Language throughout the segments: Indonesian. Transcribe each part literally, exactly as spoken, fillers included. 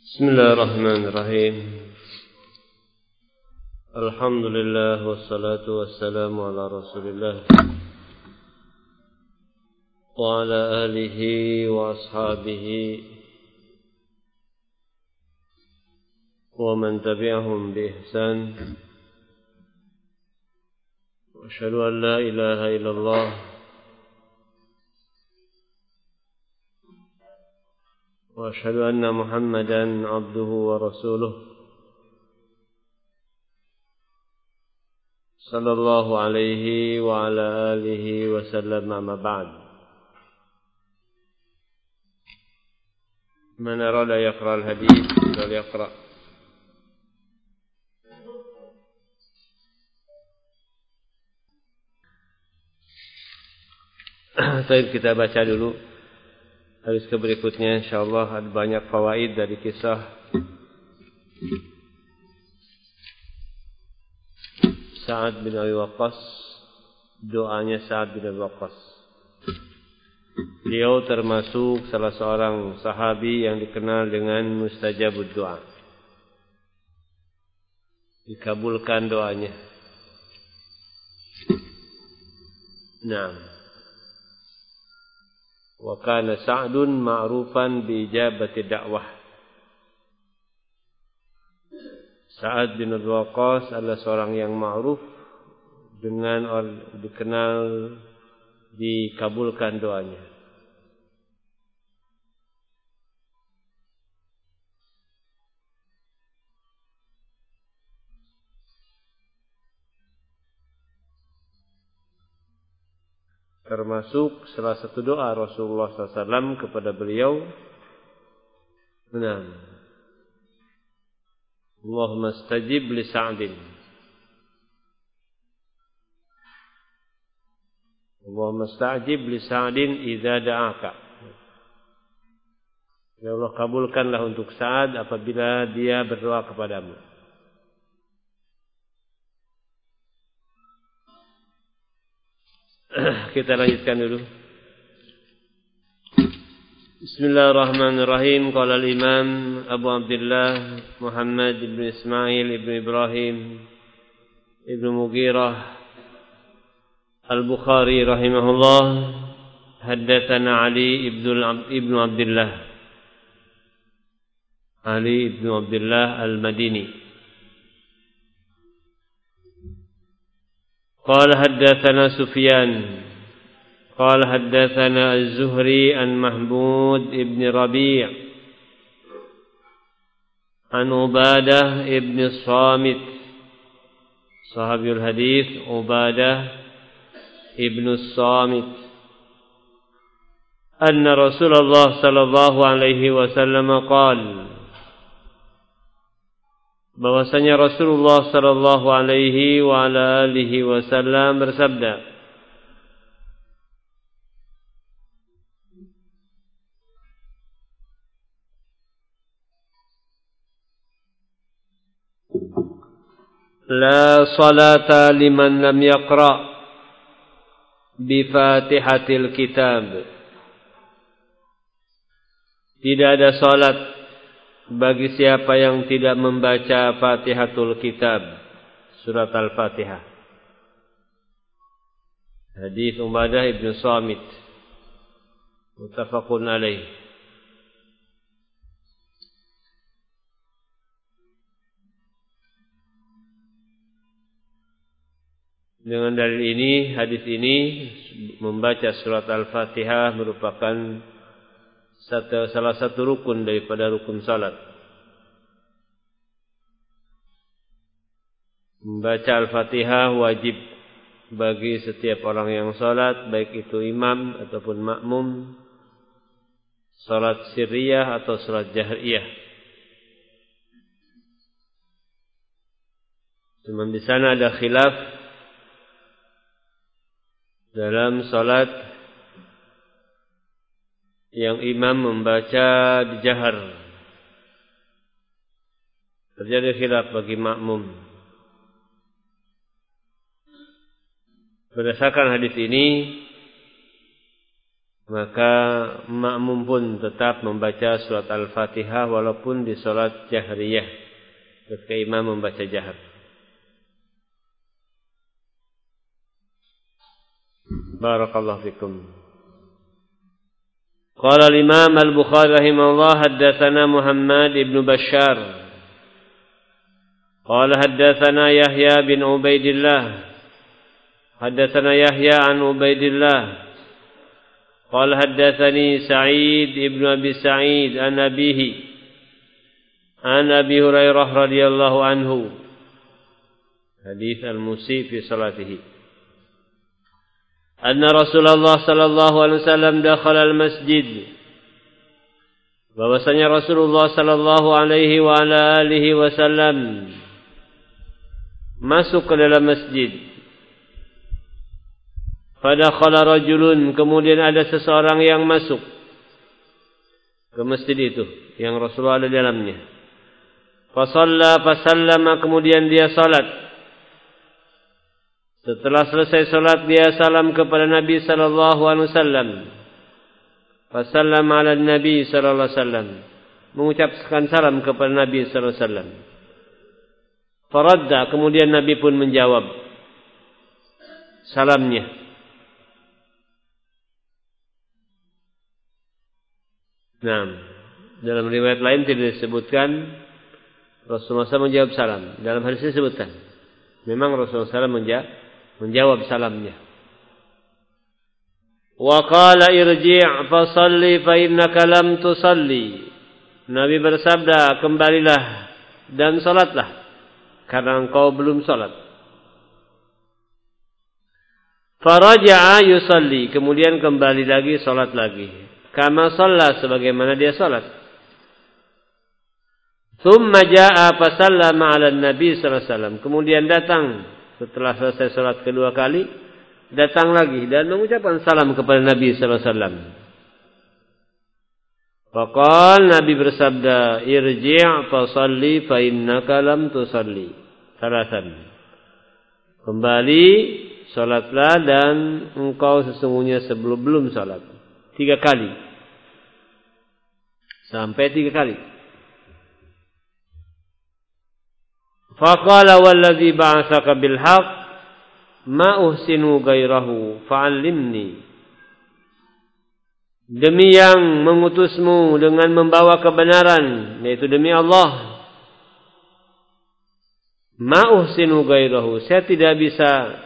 Bismillahirrahmanirrahim. Alhamdulillah wassalatu wassalamu ala Rasulillah wa ala alihi wa ashabihi wa man tabi'ahum bi ihsan. Wa asyhadu an la ilaha illallah wa asyhadu anna Muhammadan abduhu wa rasuluh sallallahu alaihi wa ala alihi wa sallam, amma ba'd. Man arada yaqra al-hadith falyaqra. Baik, kita baca dulu hadis ke berikutnya, insyaallah ada banyak fawaid dari kisah Sa'ad bin Abi Waqqas, doanya Sa'ad bin Abi Waqqas. Beliau termasuk salah seorang sahabi yang dikenal dengan mustajabud doa, dikabulkan doanya. Naam. Wa kana Sa'dun ma'rufan bi ijabati da'wah. Sa'ad bin Abi Waqqas adalah seorang yang ma'ruf dengan dikenal dikabulkan doanya. Termasuk salah satu doa Rasulullah sallallahu alaihi wasallam kepada beliau, nah, Allahumma stajib li Sa'din, Allahumma stajib li Sa'din idza da'aka. Ya Allah, kabulkanlah untuk Sa'ad apabila dia berdoa kepadamu. Kita lanjutkan dulu. Bismillahirrahmanirrahim. Qala al-Imam Abu Abdullah Muhammad ibn Ismail ibn Ibrahim ibn Mughirah Al-Bukhari rahimahullah, haddatsana Ali ibn ibn Abdullah Ali ibn Abdullah Al-Madini قال حدثنا سفيان قال حدثنا الزهري عن محمود بن ربيع عن عبادة بن الصامت صحابي الحديث عبادة بن الصامت أن رسول الله صلى الله عليه وسلم قال, bahwasanya Rasulullah sallallahu alaihi wa ala alihi wasallam bersabda, la salata liman lam yaqra bi Fatihatil Kitab. Tidak ada salat bagi siapa yang tidak membaca Fatihatul Kitab, surat Al-Fatihah. Hadis Ubadah ibn Samit, muttafaqun alaih. Dengan dalil ini, hadis ini, membaca surat Al-Fatihah merupakan Satu, salah satu rukun daripada rukun salat. Membaca Al-Fatihah wajib bagi setiap orang yang salat, baik itu imam ataupun makmum, salat sirriyah atau salat jahriyah. Cuma di sana ada khilaf dalam salat yang imam membaca di jahar. Terjadi khilaf bagi makmum. Berdasarkan hadis ini, maka makmum pun tetap membaca surat Al-Fatihah walaupun di salat jahriyah ketika imam membaca jahar. Barakallahu fikum. Qala al-Imam Al-Bukhari rahimahullah haddatsana Muhammad ibn Bashar qala haddatsana Yahya bin Ubaidillah haddatsana Yahya an Ubaidillah قال حدثني سعيد ابن أبي سعيد عن أبيه عن أبي هريرة رضي الله عنه حديث المسيء في صلاته أن رسول الله صلى الله عليه وسلم دخل المسجد bahwasanya Rasulullah sallallahu alaihi wa ala alihi wasallam masuk ke dalam masjid. Fadakhala rajulun, kemudian ada seseorang yang masuk ke masjid itu yang Rasulullah ada di dalamnya. Fasalla fasallama, kemudian dia salat. Setelah selesai salat dia salam kepada Nabi sallallahu alaihi wasallam. Fasallama ala Nabi sallallahu alaihi wasallam, mengucapkan salam kepada Nabi sallallahu alaihi wasallam. Faradda, kemudian Nabi pun menjawab salamnya. Nah, dalam riwayat lain tidak disebutkan Rasulullah shallallahu alaihi wasallam menjawab salam. Dalam hadis ini disebutkan memang Rasulullah shallallahu alaihi wasallam menja- menjawab salamnya. Wa qala irji' fa shalli fa innaka lam tusalli. Nabi bersabda, kembalilah dan salatlah karena engkau belum salat. Faraja'a yusalli, kemudian kembali lagi salat lagi. Kama shalla, sebagaimana dia salat. Tsumma jaa'a fa sallama 'ala Nabi sallallahu alaihi wasallam. Kemudian datang setelah selesai salat kedua kali, datang lagi dan mengucapkan salam kepada Nabi sallallahu alaihi wasallam. Faqala, Nabi bersabda, irji' fa shalli fa innaka lam tusalli. Salatan. Kembali salatlah dan engkau sesungguhnya sebelum belum salat. Tiga kali. Sampai tiga kali. Faqala walladhi ba'atsaka bil haqq ma uhsinu ghairahu fa'allimni. Demi yang mengutusmu dengan membawa kebenaran, yaitu demi Allah, ma uhsinu ghairahu, saya tidak bisa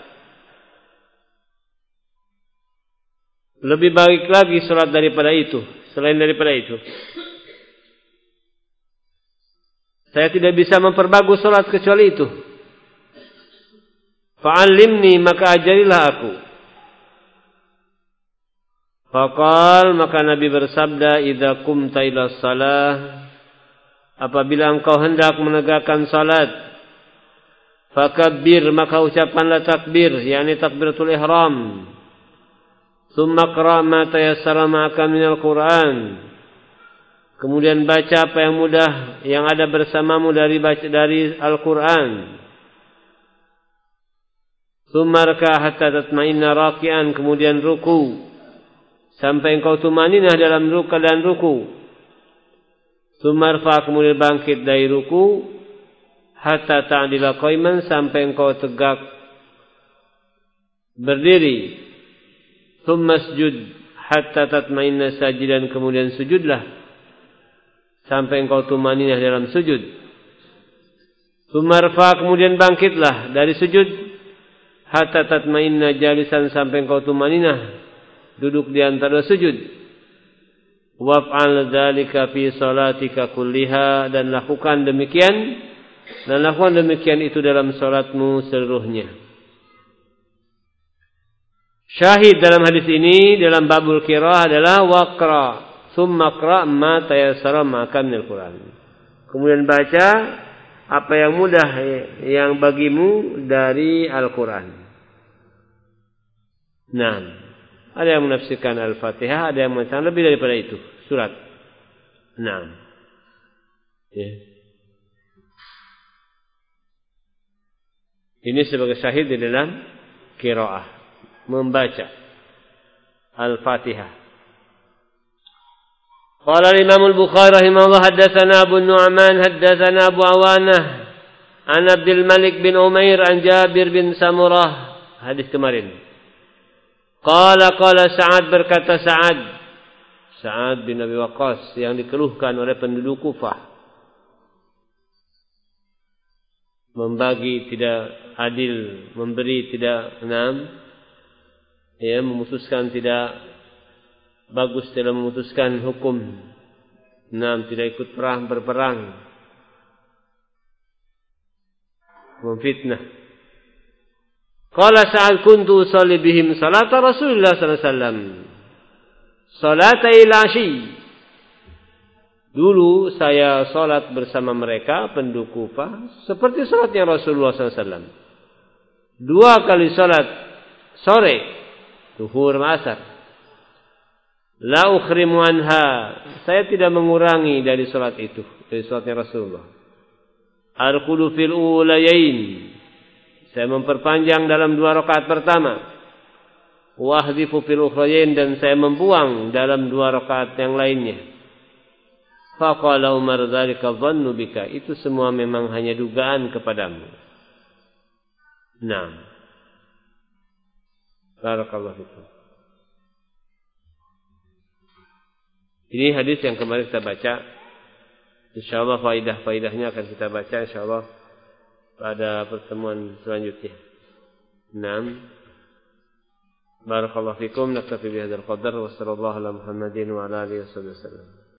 lebih baik lagi salat daripada itu, selain daripada itu. Saya tidak bisa memperbagus salat kecuali itu. Fa'allimni, maka ajarilah aku. Faqal, maka Nabi bersabda, idza qumta ila shalah, apabila engkau hendak menegakkan salat, fakabbir, maka ucapkanlah takbir, yakni takbiratul ihram. Tsumma qra' ma tayassara ma'aka minal Qur'an. Kemudian baca apa yang mudah yang ada bersamamu dari baca dari Al-Qur'an. Tsumma raka' hatta tatma'inna raki'an, kemudian ruku sampai engkau tumaninah dalam ruku dan ruku. Tsumma rfa', kemudian bangkit dari ruku hatta ta'dila qaiman, sampai engkau tegak berdiri. Tsumma sujud hatta tatma'inna sajidan, kemudian sujudlah sampai engkau tumaninah dalam sujud. Tsumma rfa', kemudian bangkitlah dari sujud hatta tatma'inna jalisan, sampai engkau tumaninah duduk di antara sujud. Waf'al dzalika fi salatika kulliha, dan lakukan demikian dan lakukan demikian itu dalam salatmu seluruhnya. Syahid dalam hadis ini dalam babul qiraah adalah waqra tsumma qra' ma tayassara ma'aka minal Qur'an. Kemudian baca apa yang mudah yang bagimu dari Al-Qur'an. Nah, ada yang menafsirkan Al-Fatihah, ada yang mengatakan lebih daripada itu, surat. Nah. Ya. Ini sebagai syahid di dalam qiraah, membaca Al-Fatihah. Qala al-Imam al-Bukhari rahimahullah haddatsana Abu Nu'man haddatsana Abu Awanah an Abdul Malik bin Umair an Jabir bin Samurah, hadis kemarin. Qala qala Sa'ad, berkata Sa'ad, Sa'ad bin Abi Waqqas yang dikeluhkan oleh penduduk Kufah, membagi tidak adil, memberi tidak enam, ya, memutuskan tidak bagus dalam memutuskan hukum, enam, tidak ikut perang berperang, memfitnah. Qala Sa'ad kuntu usalli bihim salata Rasulullah sallallahu alaihi wasallam salata ilashi. Dulu saya salat bersama mereka penduduk Kufah seperti salatnya Rasulullah sallallahu alaihi wasallam. Dua kali salat sore, zuhur, asar. La ukhrimu anha, saya tidak mengurangi dari salat itu, dari salatnya Rasulullah. Arqulu fil ulayain, saya memperpanjang dalam dua rakaat pertama. Wahdifu fil ukhrayain, dan saya membuang dalam dua rakaat yang lainnya. Faqala Umar dzalika dhannu bika, itu semua memang hanya dugaan kepadamu. Naam. Barakallahu fikum. Ini hadis yang kemarin kita baca. Insyaallah faidah-faidahnya akan kita baca insyaallah pada pertemuan selanjutnya. Naam. Barakallahu fikum, naktafi bihadzal qadar wa sallallahu ala Muhammadin wa ala alihi wasallam.